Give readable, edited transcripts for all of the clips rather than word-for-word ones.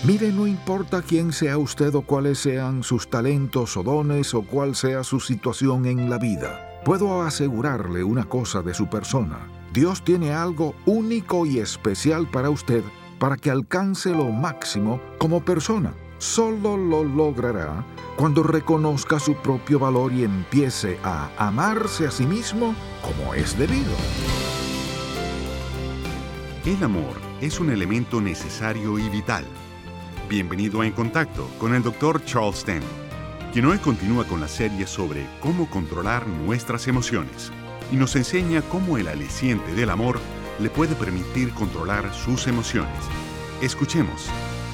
Mire, no importa quién sea usted o cuáles sean sus talentos o dones o cuál sea su situación en la vida, puedo asegurarle una cosa de su persona. Dios tiene algo único y especial para usted para que alcance lo máximo como persona. Solo lo logrará cuando reconozca su propio valor y empiece a amarse a sí mismo como es debido. El amor es un elemento necesario y vital. Bienvenido a En Contacto con el Dr. Charles Stanley, quien hoy continúa con la serie sobre cómo controlar nuestras emociones y nos enseña cómo el aliciente del amor le puede permitir controlar sus emociones. Escuchemos.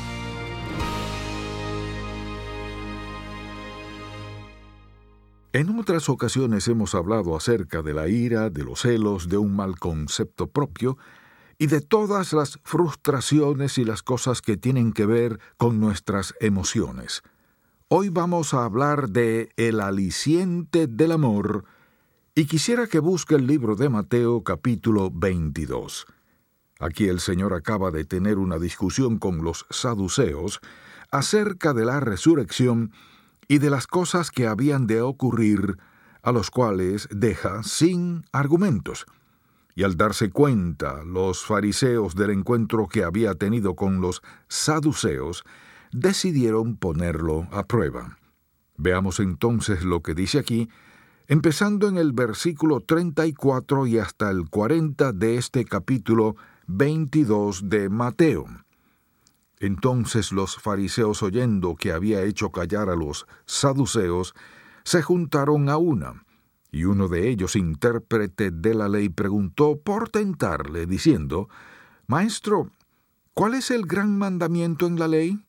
En otras ocasiones hemos hablado acerca de la ira, de los celos, de un mal concepto propio y de todas las frustraciones y las cosas que tienen que ver con nuestras emociones. Hoy vamos a hablar de el aliciente del amor y quisiera que busque el libro de Mateo capítulo 22. Aquí el Señor acaba de tener una discusión con los saduceos acerca de la resurrección y de las cosas que habían de ocurrir, a los cuales deja sin argumentos. Y al darse cuenta los fariseos del encuentro que había tenido con los saduceos, decidieron ponerlo a prueba. Veamos entonces lo que dice aquí, empezando en el versículo 34 y hasta el 40 de este capítulo 22 de Mateo. Entonces los fariseos, oyendo que había hecho callar a los saduceos, se juntaron a una. Y uno de ellos, intérprete de la ley, preguntó por tentarle, diciendo: Maestro, ¿cuál es el gran mandamiento en la ley?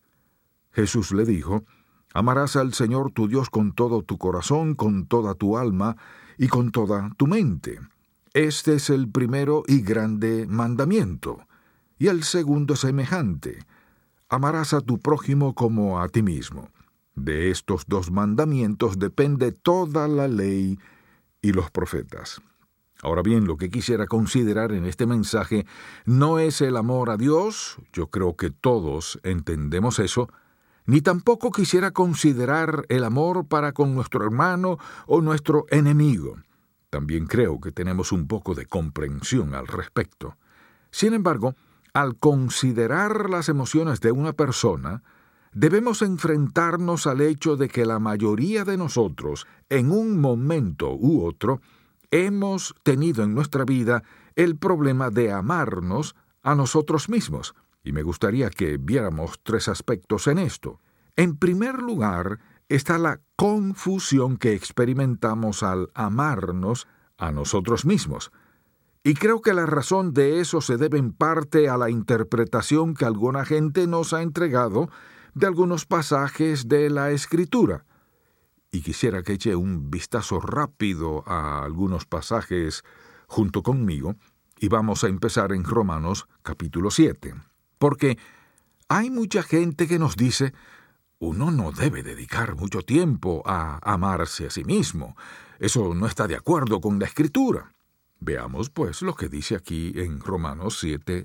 Jesús le dijo: Amarás al Señor tu Dios con todo tu corazón, con toda tu alma y con toda tu mente. Este es el primero y grande mandamiento. Y el segundo es semejante: amarás a tu prójimo como a ti mismo. De estos dos mandamientos depende toda la ley y los profetas. Ahora bien, lo que quisiera considerar en este mensaje no es el amor a Dios, yo creo que todos entendemos eso, ni tampoco quisiera considerar el amor para con nuestro hermano o nuestro enemigo. También creo que tenemos un poco de comprensión al respecto. Sin embargo, al considerar las emociones de una persona, debemos enfrentarnos al hecho de que la mayoría de nosotros, en un momento u otro, hemos tenido en nuestra vida el problema de amarnos a nosotros mismos. Y me gustaría que viéramos tres aspectos en esto. En primer lugar, está la confusión que experimentamos al amarnos a nosotros mismos. Y creo que la razón de eso se debe en parte a la interpretación que alguna gente nos ha entregado de algunos pasajes de la Escritura. Y quisiera que eche un vistazo rápido a algunos pasajes junto conmigo, y vamos a empezar en Romanos capítulo 7. Porque hay mucha gente que nos dice: uno no debe dedicar mucho tiempo a amarse a sí mismo. Eso no está de acuerdo con la Escritura. Veamos, pues, lo que dice aquí en Romanos 7,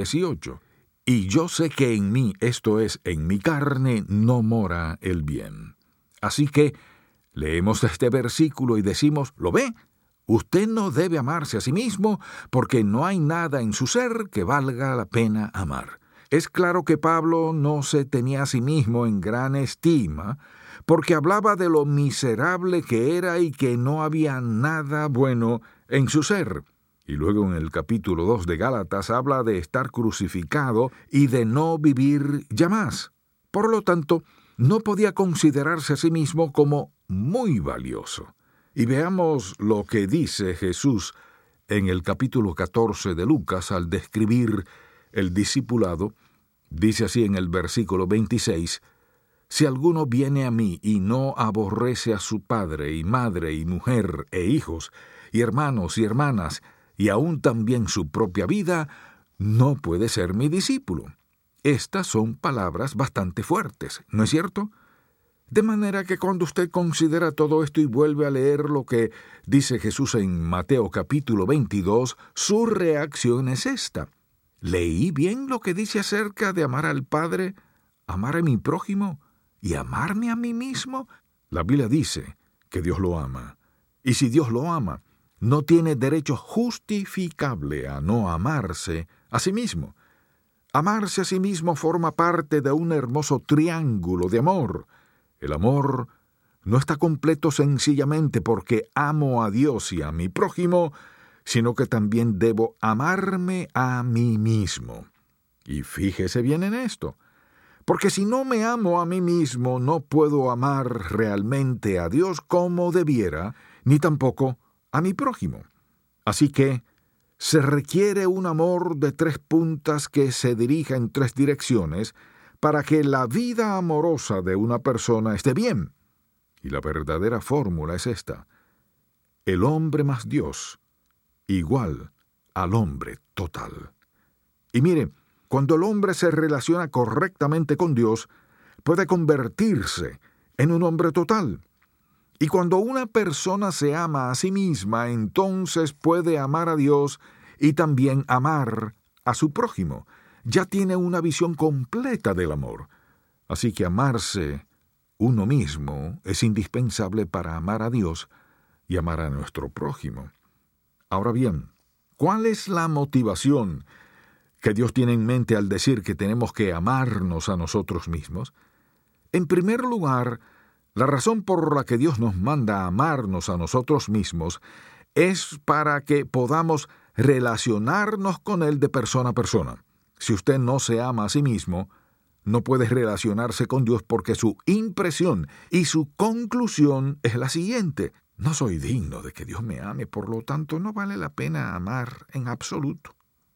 18. Y yo sé que en mí, esto es, en mi carne, no mora el bien. Así que leemos este versículo y decimos: ¿lo ve? Usted no debe amarse a sí mismo porque no hay nada en su ser que valga la pena amar. Es claro que Pablo no se tenía a sí mismo en gran estima porque hablaba de lo miserable que era y que no había nada bueno en su ser. Y luego en el capítulo 2 de Gálatas habla de estar crucificado y de no vivir ya más. Por lo tanto, no podía considerarse a sí mismo como muy valioso. Y veamos lo que dice Jesús en el capítulo 14 de Lucas al describir el discipulado. Dice así en el versículo 26: Si alguno viene a mí y no aborrece a su padre y madre y mujer e hijos y hermanos y hermanas, y aún también su propia vida, no puede ser mi discípulo. Estas son palabras bastante fuertes, ¿no es cierto? De manera que cuando usted considera todo esto y vuelve a leer lo que dice Jesús en Mateo capítulo 22, su reacción es esta: ¿leí bien lo que dice acerca de amar al Padre, ¿Amar a mi prójimo y amarme a mí mismo? La Biblia dice que Dios lo ama. Y si Dios lo ama, no tiene derecho justificable a no amarse a sí mismo. Amarse a sí mismo forma parte de un hermoso triángulo de amor. El amor no está completo sencillamente porque amo a Dios y a mi prójimo, sino que también debo amarme a mí mismo. Y fíjese bien en esto, porque si no me amo a mí mismo, no puedo amar realmente a Dios como debiera, ni tampoco a mi prójimo. Así que se requiere un amor de 3 puntas que se dirija en 3 direcciones para que la vida amorosa de una persona esté bien. Y la verdadera fórmula es esta: el hombre más Dios igual al hombre total. Y mire, cuando el hombre se relaciona correctamente con Dios, puede convertirse en un hombre total. Y cuando una persona se ama a sí misma, entonces puede amar a Dios y también amar a su prójimo. Ya tiene una visión completa del amor. Así que amarse uno mismo es indispensable para amar a Dios y amar a nuestro prójimo. Ahora bien, ¿cuál es la motivación que Dios tiene en mente al decir que tenemos que amarnos a nosotros mismos? En primer lugar, la razón por la que Dios nos manda a amarnos a nosotros mismos es para que podamos relacionarnos con Él de persona a persona. Si usted no se ama a sí mismo, no puede relacionarse con Dios porque su impresión y su conclusión es la siguiente: no soy digno de que Dios me ame, por lo tanto no vale la pena amar en absoluto.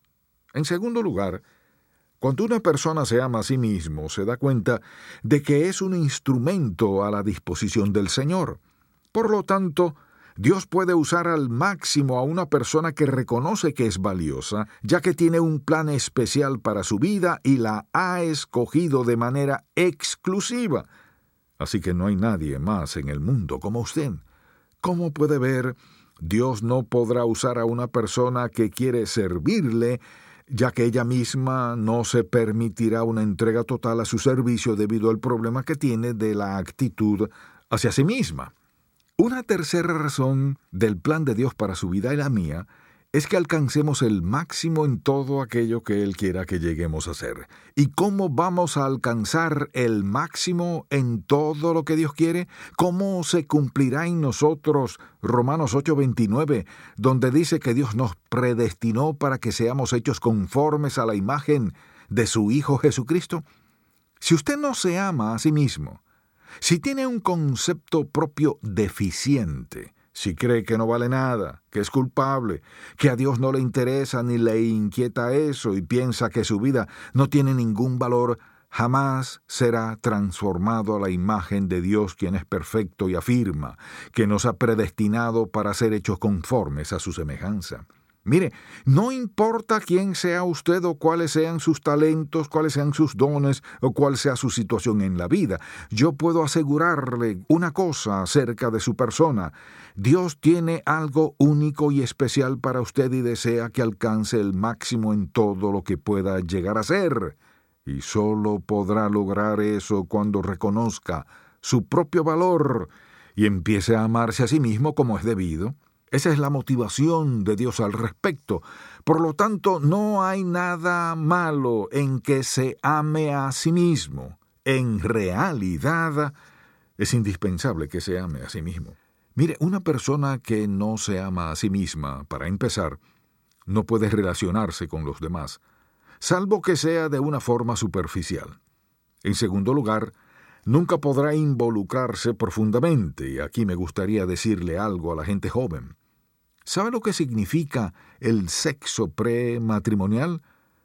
En segundo lugar, cuando una persona se ama a sí mismo, se da cuenta de que es un instrumento a la disposición del Señor. Por lo tanto, Dios puede usar al máximo a una persona que reconoce que es valiosa, ya que tiene un plan especial para su vida y la ha escogido de manera exclusiva. Así que no hay nadie más en el mundo como usted. Como puede ver, Dios no podrá usar a una persona que quiere servirle, ya que ella misma no se permitirá una entrega total a su servicio debido al problema que tiene de la actitud hacia sí misma. Una tercera razón del plan de Dios para su vida y la mía es que alcancemos el máximo en todo aquello que Él quiera que lleguemos a ser. ¿Y cómo vamos a alcanzar el máximo en todo lo que Dios quiere? ¿Cómo se cumplirá en nosotros Romanos 8:29, donde dice que Dios nos predestinó para que seamos hechos conformes a la imagen de su Hijo Jesucristo? Si usted no se ama a sí mismo, si tiene un concepto propio deficiente, si cree que no vale nada, que es culpable, que a Dios no le interesa ni le inquieta eso y piensa que su vida no tiene ningún valor, jamás será transformado a la imagen de Dios, quien es perfecto y afirma que nos ha predestinado para ser hechos conformes a su semejanza. Mire, no importa quién sea usted o cuáles sean sus talentos, cuáles sean sus dones o cuál sea su situación en la vida, yo puedo asegurarle una cosa acerca de su persona: Dios tiene algo único y especial para usted y desea que alcance el máximo en todo lo que pueda llegar a ser. Y solo podrá lograr eso cuando reconozca su propio valor y empiece a amarse a sí mismo como es debido. Esa es la motivación de Dios al respecto. Por lo tanto, no hay nada malo en que se ame a sí mismo. En realidad, es indispensable que se ame a sí mismo. Mire, una persona que no se ama a sí misma, para empezar, no puede relacionarse con los demás, salvo que sea de una forma superficial. En segundo lugar, nunca podrá involucrarse profundamente, y aquí me gustaría decirle algo a la gente joven. ¿Sabe lo que significa el sexo prematrimonial?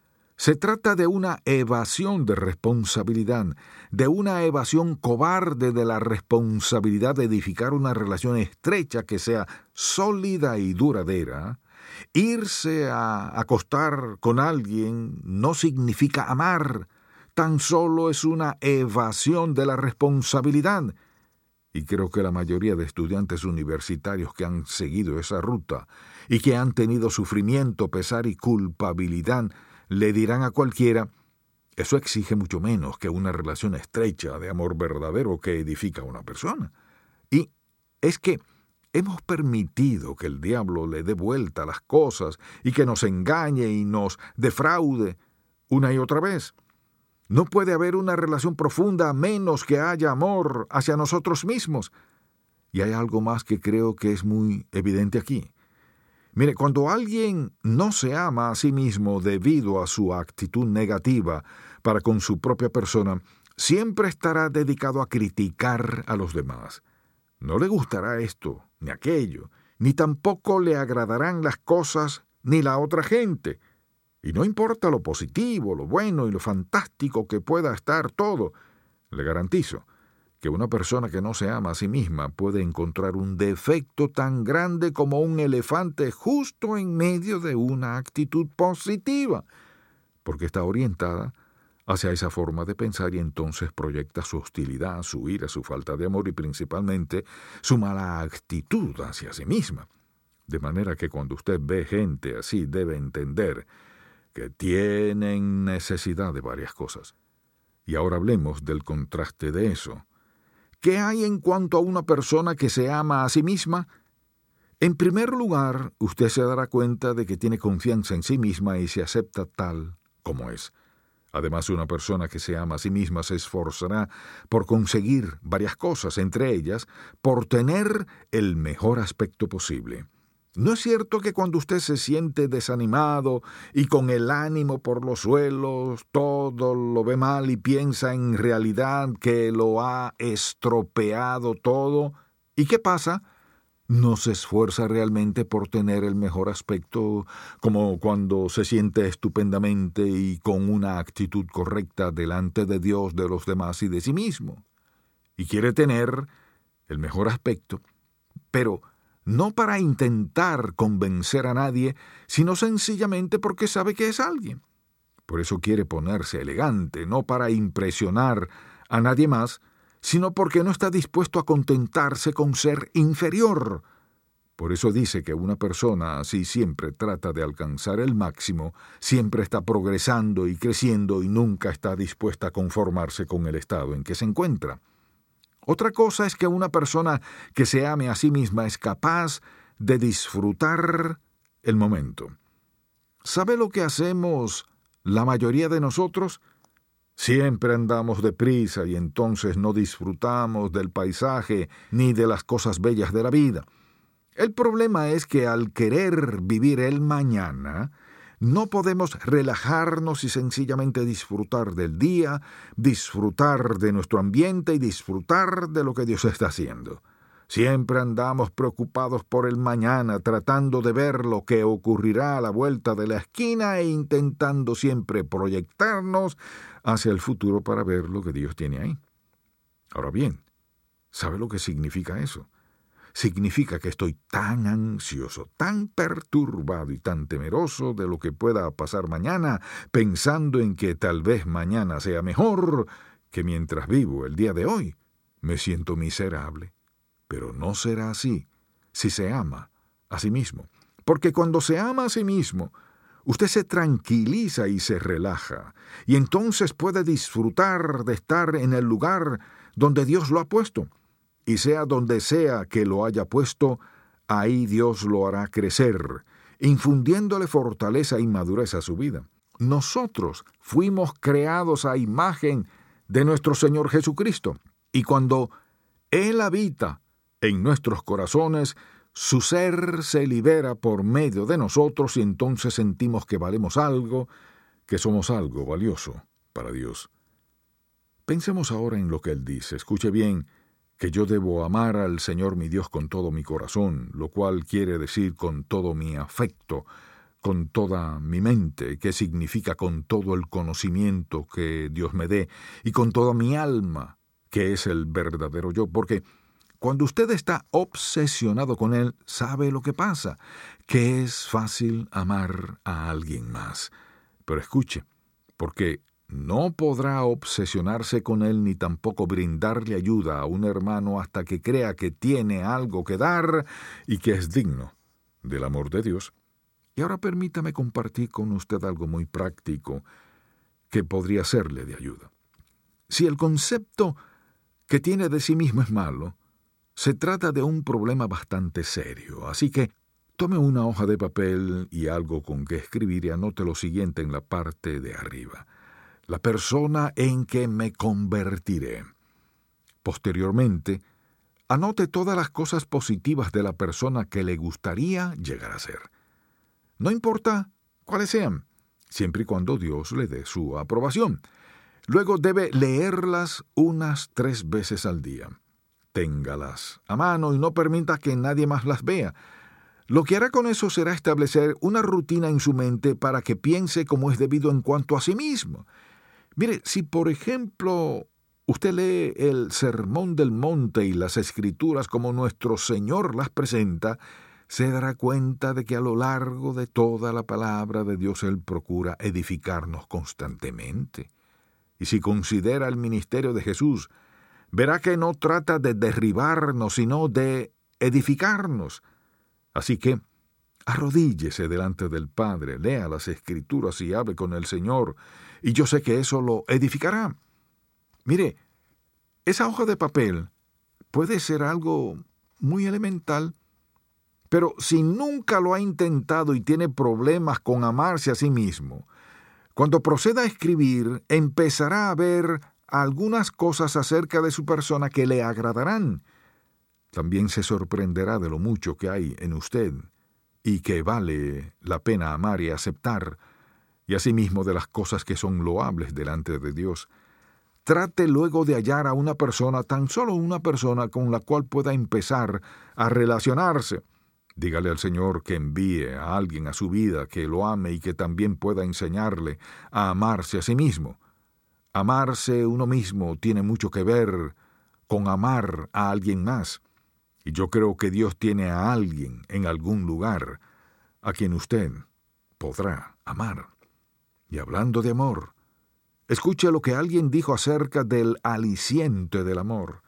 Se trata de una evasión de responsabilidad, de una evasión cobarde de la responsabilidad de edificar una relación estrecha que sea sólida y duradera. Irse a acostar con alguien no significa amar, tan solo es una evasión de la responsabilidad. Y creo que la mayoría de estudiantes universitarios que han seguido esa ruta y que han tenido sufrimiento, pesar y culpabilidad le dirán a cualquiera: Eso exige mucho menos que una relación estrecha de amor verdadero que edifica a una persona. Y es que hemos permitido que el diablo le dé vuelta a las cosas y que nos engañe y nos defraude una y otra vez. No puede haber una relación profunda a menos que haya amor hacia nosotros mismos. Y hay algo más que creo que es muy evidente aquí. Mire, cuando alguien no se ama a sí mismo debido a su actitud negativa para con su propia persona, siempre estará dedicado a criticar a los demás. No le gustará esto, ni aquello, ni tampoco le agradarán las cosas ni la otra gente. Y no importa lo positivo, lo bueno y lo fantástico que pueda estar todo, le garantizo que una persona que no se ama a sí misma puede encontrar un defecto tan grande como un elefante justo en medio de una actitud positiva, porque está orientada hacia esa forma de pensar y entonces proyecta su hostilidad, su ira, su falta de amor y principalmente su mala actitud hacia sí misma. De manera que cuando usted ve gente así debe entender que tienen necesidad de varias cosas. Y ahora hablemos del contraste de eso. ¿Qué hay en cuanto a una persona que se ama a sí misma? En primer lugar, usted se dará cuenta de que tiene confianza en sí misma y se acepta tal como es. Además, una persona que se ama a sí misma se esforzará por conseguir varias cosas, entre ellas, por tener el mejor aspecto posible. ¿No es cierto que cuando usted se siente desanimado y con el ánimo por los suelos, todo lo ve mal y piensa en realidad que lo ha estropeado todo? ¿Y qué pasa? No se esfuerza realmente por tener el mejor aspecto, como cuando se siente estupendamente y con una actitud correcta delante de Dios, de los demás y de sí mismo. Y quiere tener el mejor aspecto, pero no para intentar convencer a nadie, sino sencillamente porque sabe que es alguien. Por eso quiere ponerse elegante, no para impresionar a nadie más, sino porque no está dispuesto a contentarse con ser inferior. Por eso dice que una persona así siempre trata de alcanzar el máximo, siempre está progresando y creciendo y nunca está dispuesta a conformarse con el estado en que se encuentra. Otra cosa es que una persona que se ame a sí misma es capaz de disfrutar el momento. ¿Sabe lo que hacemos la mayoría de nosotros? Siempre andamos deprisa y entonces no disfrutamos del paisaje ni de las cosas bellas de la vida. El problema es que al querer vivir el mañana, no podemos relajarnos y sencillamente disfrutar del día, disfrutar de nuestro ambiente y disfrutar de lo que Dios está haciendo. Siempre andamos preocupados por el mañana, tratando de ver lo que ocurrirá a la vuelta de la esquina e intentando siempre proyectarnos hacia el futuro para ver lo que Dios tiene ahí. Ahora bien, ¿sabe lo que significa eso? Significa que estoy tan ansioso, tan perturbado y tan temeroso de lo que pueda pasar mañana, pensando en que tal vez mañana sea mejor, que mientras vivo el día de hoy, me siento miserable. Pero no será así si se ama a sí mismo. Porque cuando se ama a sí mismo, usted se tranquiliza y se relaja, y entonces puede disfrutar de estar en el lugar donde Dios lo ha puesto. Y sea donde sea que lo haya puesto, ahí Dios lo hará crecer, infundiéndole fortaleza y madurez a su vida. Nosotros fuimos creados a imagen de nuestro Señor Jesucristo, y cuando Él habita en nuestros corazones, su ser se libera por medio de nosotros y entonces sentimos que valemos algo, que somos algo valioso para Dios. Pensemos ahora en lo que Él dice. Escuche bien, que yo debo amar al Señor mi Dios con todo mi corazón, lo cual quiere decir con todo mi afecto, con toda mi mente, que significa con todo el conocimiento que Dios me dé, y con toda mi alma, que es el verdadero yo, porque cuando usted está obsesionado con Él, sabe lo que pasa, que es fácil amar a alguien más. Pero escuche, porque no podrá obsesionarse con Él ni tampoco brindarle ayuda a un hermano hasta que crea que tiene algo que dar y que es digno del amor de Dios. Y ahora permítame compartir con usted algo muy práctico que podría serle de ayuda. Si el concepto que tiene de sí mismo es malo, se trata de un problema bastante serio, así que tome una hoja de papel y algo con que escribir y anote lo siguiente en la parte de arriba: la persona en que me convertiré. Posteriormente, anote todas las cosas positivas de la persona que le gustaría llegar a ser. No importa cuáles sean, siempre y cuando Dios le dé su aprobación. Luego debe leerlas unas 3 veces al día. Téngalas a mano y no permita que nadie más las vea. Lo que hará con eso será establecer una rutina en su mente para que piense como es debido en cuanto a sí mismo. Mire, si por ejemplo usted lee el Sermón del Monte y las Escrituras como nuestro Señor las presenta, se dará cuenta de que a lo largo de toda la palabra de Dios Él procura edificarnos constantemente. Y si considera el ministerio de Jesús, verá que no trata de derribarnos, sino de edificarnos. Así que arrodíllese delante del Padre, lea las Escrituras y hable con el Señor, y yo sé que eso lo edificará. Mire, esa hoja de papel puede ser algo muy elemental, pero si nunca lo ha intentado y tiene problemas con amarse a sí mismo, cuando proceda a escribir, empezará a ver algunas cosas acerca de su persona que le agradarán. También se sorprenderá de lo mucho que hay en usted y que vale la pena amar y aceptar, y asimismo de las cosas que son loables delante de Dios. Trate luego de hallar a una persona, tan solo una persona con la cual pueda empezar a relacionarse. Dígale al Señor que envíe a alguien a su vida que lo ame y que también pueda enseñarle a amarse a sí mismo. Amarse uno mismo tiene mucho que ver con amar a alguien más. Y yo creo que Dios tiene a alguien en algún lugar a quien usted podrá amar. Y hablando de amor, escuche lo que alguien dijo acerca del aliciente del amor.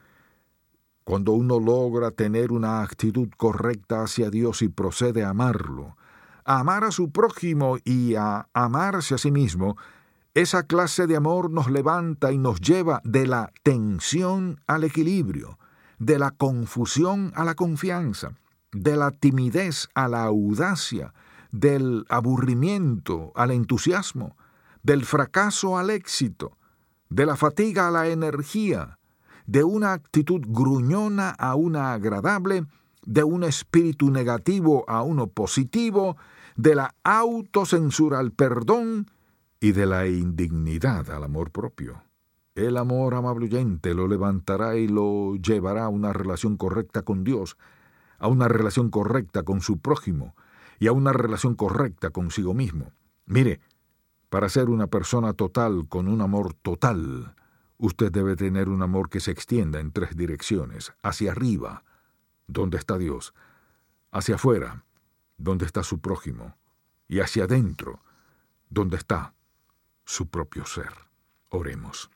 Cuando uno logra tener una actitud correcta hacia Dios y procede a amarlo, a amar a su prójimo y a amarse a sí mismo, esa clase de amor nos levanta y nos lleva de la tensión al equilibrio, de la confusión a la confianza, de la timidez a la audacia, del aburrimiento al entusiasmo, del fracaso al éxito, de la fatiga a la energía, de una actitud gruñona a una agradable, de un espíritu negativo a uno positivo, de la autocensura al perdón y de la indignidad al amor propio. El amor amabluyente lo levantará y lo llevará a una relación correcta con Dios, a una relación correcta con su prójimo y a una relación correcta consigo mismo. Mire, para ser una persona total con un amor total, usted debe tener un amor que se extienda en 3 direcciones: hacia arriba, donde está Dios; hacia afuera, donde está su prójimo; y hacia adentro, donde está su propio ser. Oremos.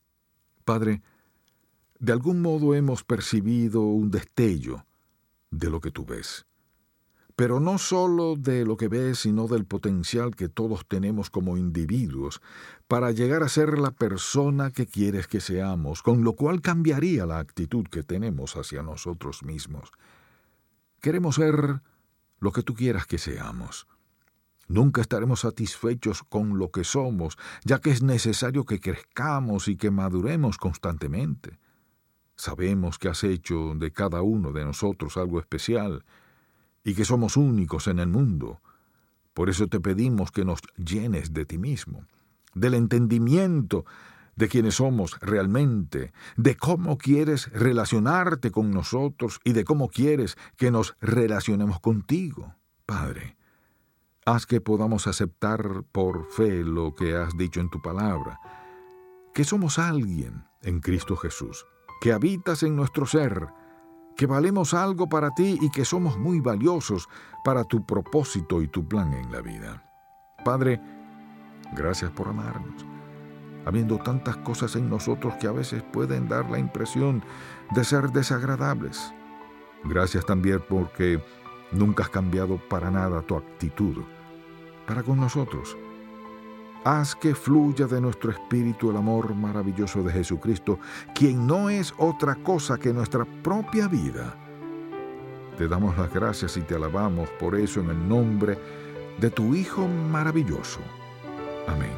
Padre, de algún modo hemos percibido un destello de lo que tú ves, pero no solo de lo que ves, sino del potencial que todos tenemos como individuos para llegar a ser la persona que quieres que seamos, con lo cual cambiaría la actitud que tenemos hacia nosotros mismos. Queremos ser lo que tú quieras que seamos. Nunca estaremos satisfechos con lo que somos, ya que es necesario que crezcamos y que maduremos constantemente. Sabemos que has hecho de cada uno de nosotros algo especial y que somos únicos en el mundo. Por eso te pedimos que nos llenes de ti mismo, del entendimiento de quiénes somos realmente, de cómo quieres relacionarte con nosotros y de cómo quieres que nos relacionemos contigo. Padre, haz que podamos aceptar por fe lo que has dicho en tu palabra, que somos alguien en Cristo Jesús, que habitas en nuestro ser, que valemos algo para ti y que somos muy valiosos para tu propósito y tu plan en la vida. Padre, gracias por amarnos, habiendo tantas cosas en nosotros que a veces pueden dar la impresión de ser desagradables. Gracias también porque nunca has cambiado para nada tu actitud para con nosotros. Haz que fluya de nuestro espíritu el amor maravilloso de Jesucristo, quien no es otra cosa que nuestra propia vida. Te damos las gracias y te alabamos por eso en el nombre de tu Hijo maravilloso. Amén.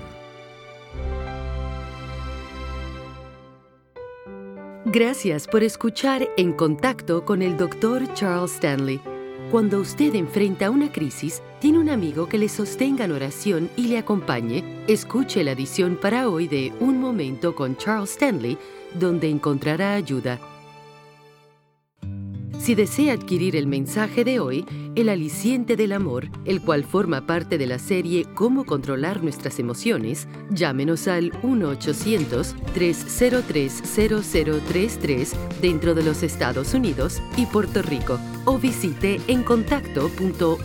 Gracias por escuchar En Contacto con el Dr. Charles Stanley. Cuando usted enfrenta una crisis, tiene un amigo que le sostenga en oración y le acompañe. Escuche la edición para hoy de Un Momento con Charles Stanley, donde encontrará ayuda. Si desea adquirir el mensaje de hoy, El aliciente del amor, el cual forma parte de la serie Cómo controlar nuestras emociones, llámenos al 1-800-303-0033 dentro de los Estados Unidos y Puerto Rico, o visite encontacto.org.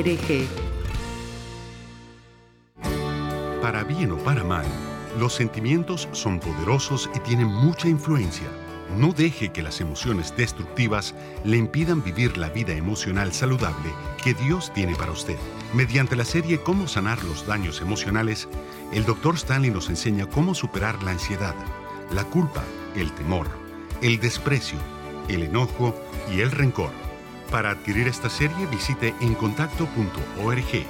Para bien o para mal, los sentimientos son poderosos y tienen mucha influencia. No deje que las emociones destructivas le impidan vivir la vida emocional saludable que Dios tiene para usted. Mediante la serie Cómo sanar los daños emocionales, el Dr. Stanley nos enseña cómo superar la ansiedad, la culpa, el temor, el desprecio, el enojo y el rencor. Para adquirir esta serie, visite encontacto.org.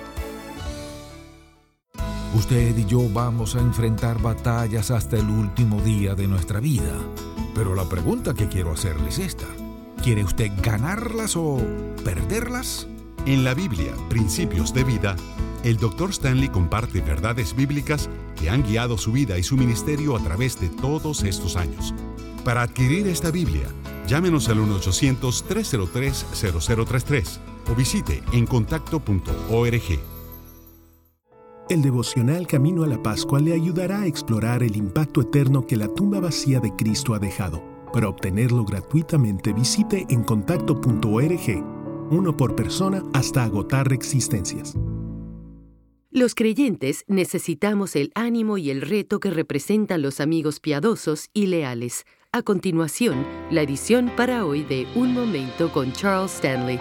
Usted y yo vamos a enfrentar batallas hasta el último día de nuestra vida. Pero la pregunta que quiero hacerle es esta. ¿Quiere usted ganarlas o perderlas? En la Biblia, Principios de Vida, el Dr. Stanley comparte verdades bíblicas que han guiado su vida y su ministerio a través de todos estos años. Para adquirir esta Biblia, llámenos al 1-800-303-0033 o visite encontacto.org. El devocional Camino a la Pascua le ayudará a explorar el impacto eterno que la tumba vacía de Cristo ha dejado. Para obtenerlo gratuitamente, visite encontacto.org, uno por persona hasta agotar existencias. Los creyentes necesitamos el ánimo y el reto que representan los amigos piadosos y leales. A continuación, la edición para hoy de Un Momento con Charles Stanley.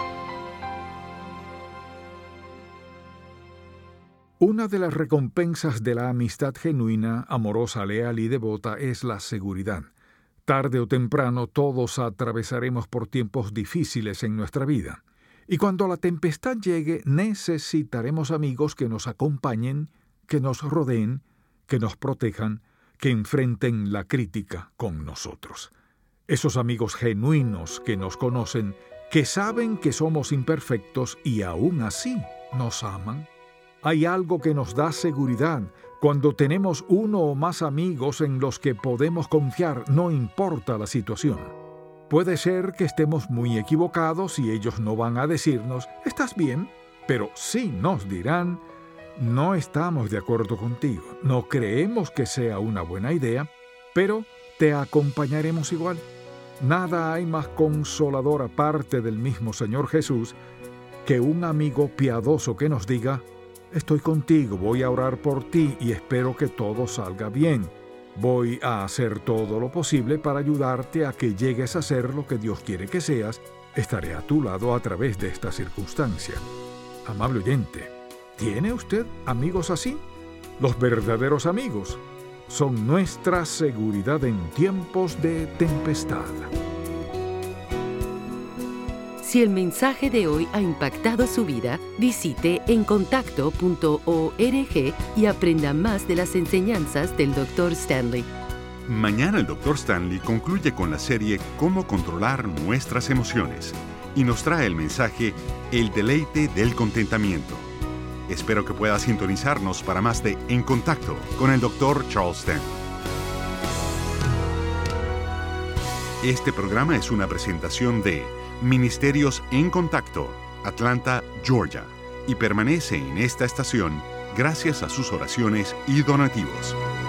Una de las recompensas de la amistad genuina, amorosa, leal y devota es la seguridad. Tarde o temprano todos atravesaremos por tiempos difíciles en nuestra vida. Y cuando la tempestad llegue, necesitaremos amigos que nos acompañen, que nos rodeen, que nos protejan, que enfrenten la crítica con nosotros. Esos amigos genuinos que nos conocen, que saben que somos imperfectos y aún así nos aman. Hay algo que nos da seguridad cuando tenemos uno o más amigos en los que podemos confiar, no importa la situación. Puede ser que estemos muy equivocados y ellos no van a decirnos, «¿Estás bien?», pero sí nos dirán, «No estamos de acuerdo contigo, no creemos que sea una buena idea, pero te acompañaremos igual». Nada hay más consolador aparte del mismo Señor Jesús que un amigo piadoso que nos diga, «Estoy contigo, voy a orar por ti y espero que todo salga bien. Voy a hacer todo lo posible para ayudarte a que llegues a ser lo que Dios quiere que seas. Estaré a tu lado a través de esta circunstancia». Amable oyente, ¿tiene usted amigos así? Los verdaderos amigos son nuestra seguridad en tiempos de tempestad. Si el mensaje de hoy ha impactado su vida, visite encontacto.org y aprenda más de las enseñanzas del Dr. Stanley. Mañana el Dr. Stanley concluye con la serie Cómo controlar nuestras emociones y nos trae el mensaje El deleite del contentamiento. Espero que pueda sintonizarnos para más de En Contacto con el Dr. Charles Stanley. Este programa es una presentación de Ministerios en Contacto, Atlanta, Georgia, y permanece en esta estación gracias a sus oraciones y donativos.